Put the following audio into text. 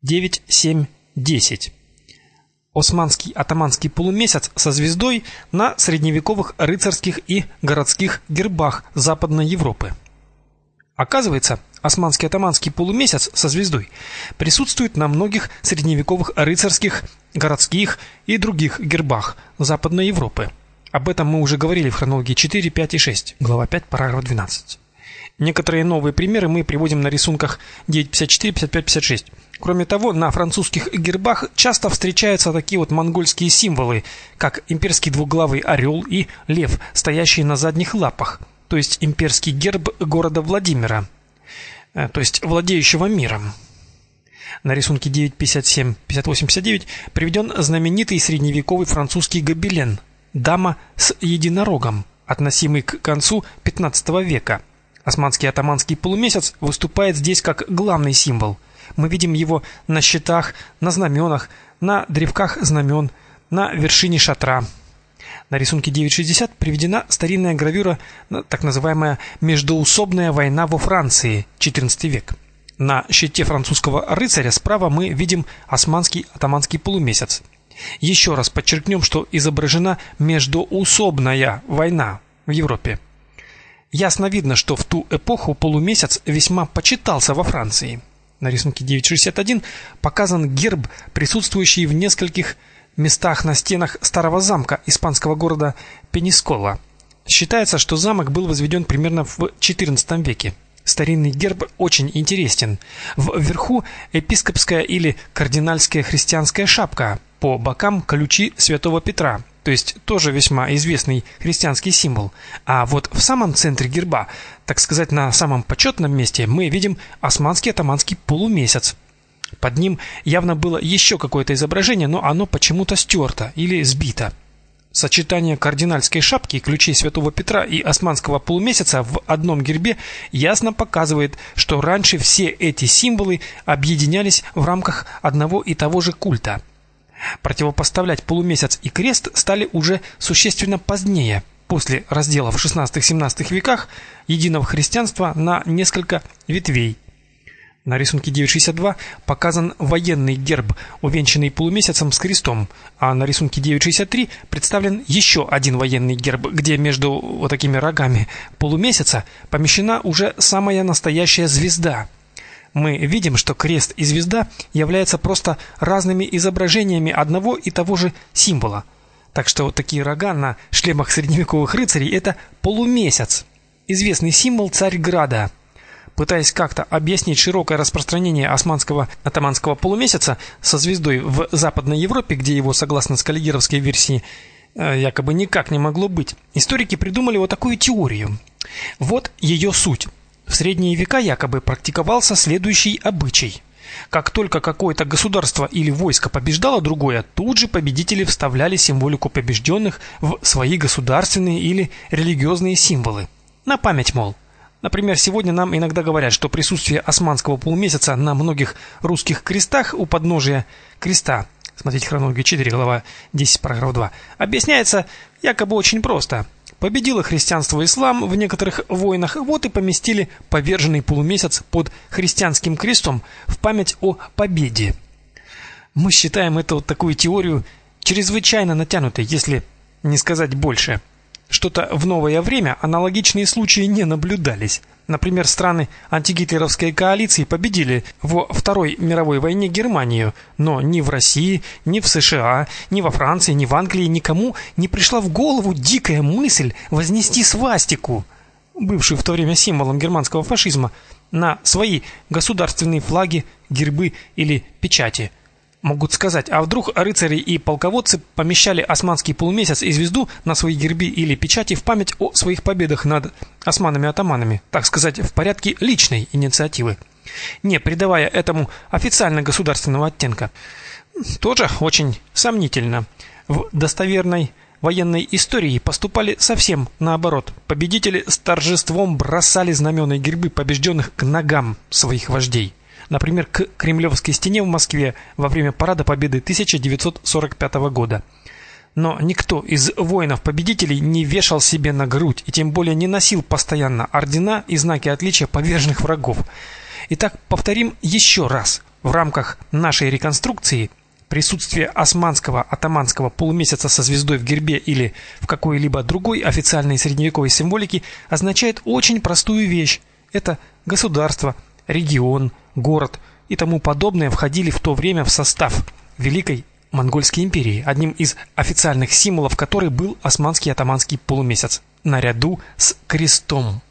9, 7, 10. Османский атаманский полумесяц со звездой на средневековых рыцарских и городских гербах Западной Европы. Оказывается, османский атаманский полумесяц со звездой присутствует на многих средневековых рыцарских, городских и других гербах Западной Европы. Об этом мы уже говорили в хронологии 4, 5 и 6, глава 5, параграф 12. Некоторые новые примеры мы приводим на рисунках 9.54, 55, 56. Кроме того, на французских гербах часто встречаются такие вот монгольские символы, как имперский двуглавый орел и лев, стоящий на задних лапах, то есть имперский герб города Владимира, то есть владеющего миром. На рисунке 9.57, 58, 59 приведен знаменитый средневековый французский гобелен «Дама с единорогом», относимый к концу XV века. Османский атаманский полумесяц выступает здесь как главный символ. Мы видим его на щитах, на знаменах, на древках знамен, на вершине шатра. На рисунке 9.60 приведена старинная гравюра, так называемая «Междоусобная война во Франции», XIV век. На щите французского рыцаря справа мы видим османский атаманский полумесяц. Еще раз подчеркнем, что изображена междоусобная война в Европе. Ясно видно, что в ту эпоху полумесяц весьма почитался во Франции. На рисунке 9.61 показан герб, присутствующий в нескольких местах на стенах старого замка испанского города Пенискола. Считается, что замок был возведен примерно в XIV веке. Старинный герб очень интересен. Вверху епископская или кардинальская христианская шапка, по бокам ключи Святого Петра, то есть тоже весьма известный христианский символ. А вот в самом центре герба, так сказать, на самом почетном месте, мы видим османский атаманский полумесяц. Под ним явно было еще какое-то изображение, но оно почему-то стерто или сбито. Сочетание кардинальской шапки, ключей Святого Петра и османского полумесяца в одном гербе ясно показывает, что раньше все эти символы объединялись в рамках одного и того же культа. Противопоставлять полумесяц и крест стали уже существенно позднее, после раздела в XVI-XVII веках единого христианства на несколько ветвей. На рисунке 9.62 показан военный герб, увенчанный полумесяцем с крестом, а на рисунке 9.63 представлен еще один военный герб, где между вот такими рогами полумесяца помещена уже самая настоящая звезда. Мы видим, что крест и звезда являются просто разными изображениями одного и того же символа. Так что вот такие рога на шлемах средневековых рыцарей – это полумесяц, известный символ Царьграда. Пытаясь как-то объяснить широкое распространение османского атаманского полумесяца со звездой в Западной Европе, где его, согласно скаллигеровской версии, якобы никак не могло быть, историки придумали вот такую теорию. Вот ее суть. В средние века якобы практиковался следующий обычай. Как только какое-то государство или войско побеждало другое, тут же победители вставляли символику побежденных в свои государственные или религиозные символы. На память, мол. Например, сегодня нам иногда говорят, что присутствие османского полумесяца на многих русских крестах у подножия креста, смотрите хронологию 4, глава 10, параграф 2, объясняется якобы очень просто. Победило христианство ислам в некоторых войнах, вот и поместили поверженный полумесяц под христианским крестом в память о победе. Мы считаем эту вот такую теорию чрезвычайно натянутой, если не сказать больше. Что-то в новое время аналогичные случаи не наблюдались. Например, страны антигитлеровской коалиции победили во Второй мировой войне Германию, но ни в России, ни в США, ни во Франции, ни в Англии никому не пришла в голову дикая мысль вознести свастику, бывшую в то время символом германского фашизма, на свои государственные флаги, гербы или печати. Могут сказать, а вдруг рыцари и полководцы помещали османский полумесяц и звезду на свои гербы или печати в память о своих победах над османами-атаманами, так сказать, в порядке личной инициативы, не придавая этому официально государственного оттенка. Тоже очень сомнительно. В достоверной военной истории поступали совсем наоборот. Победители с торжеством бросали знамена и гербы побежденных к ногам своих вождей. Например, к Кремлевской стене в Москве во время парада Победы 1945 года. Но никто из воинов-победителей не вешал себе на грудь и тем более не носил постоянно ордена и знаки отличия поверженных врагов. Итак, повторим еще раз. В рамках нашей реконструкции присутствие османского атаманского полумесяца со звездой в гербе или в какой-либо другой официальной средневековой символике означает очень простую вещь. Это государство, регион, город и тому подобное входили в то время в состав Великой Монгольской империи, одним из официальных символов которой был османский атаманский полумесяц, наряду с крестом.